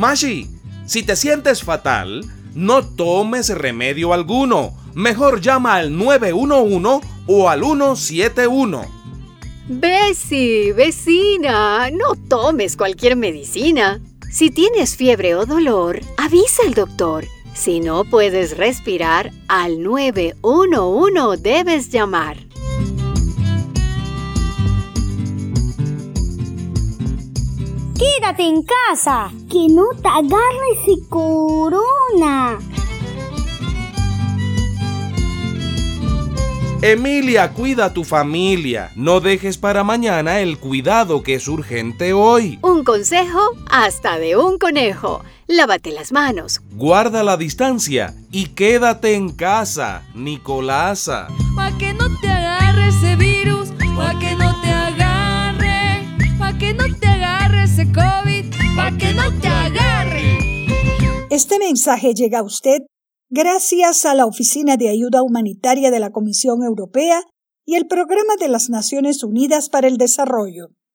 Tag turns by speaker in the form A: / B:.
A: Mashi, si te sientes fatal, no tomes remedio alguno. Mejor llama al 911 o al 171.
B: Bessie, vecina, no tomes cualquier medicina. Si tienes fiebre o dolor, avisa al doctor. Si no puedes respirar, al 911 debes llamar.
C: Quédate en casa, que no te agarre ese corona.
A: Emilia, cuida a tu familia. No dejes para mañana el cuidado que es urgente hoy.
B: Un consejo hasta de un conejo. Lávate las manos.
A: Guarda la distancia y quédate en casa, Nicolasa.
D: Pa' que no te agarre ese virus, pa' que no te agarre, pa' que no te agarre ese COVID, pa' que no te agarre.
E: Este mensaje llega a usted gracias a la Oficina de Ayuda Humanitaria de la Comisión Europea y el Programa de las Naciones Unidas para el Desarrollo.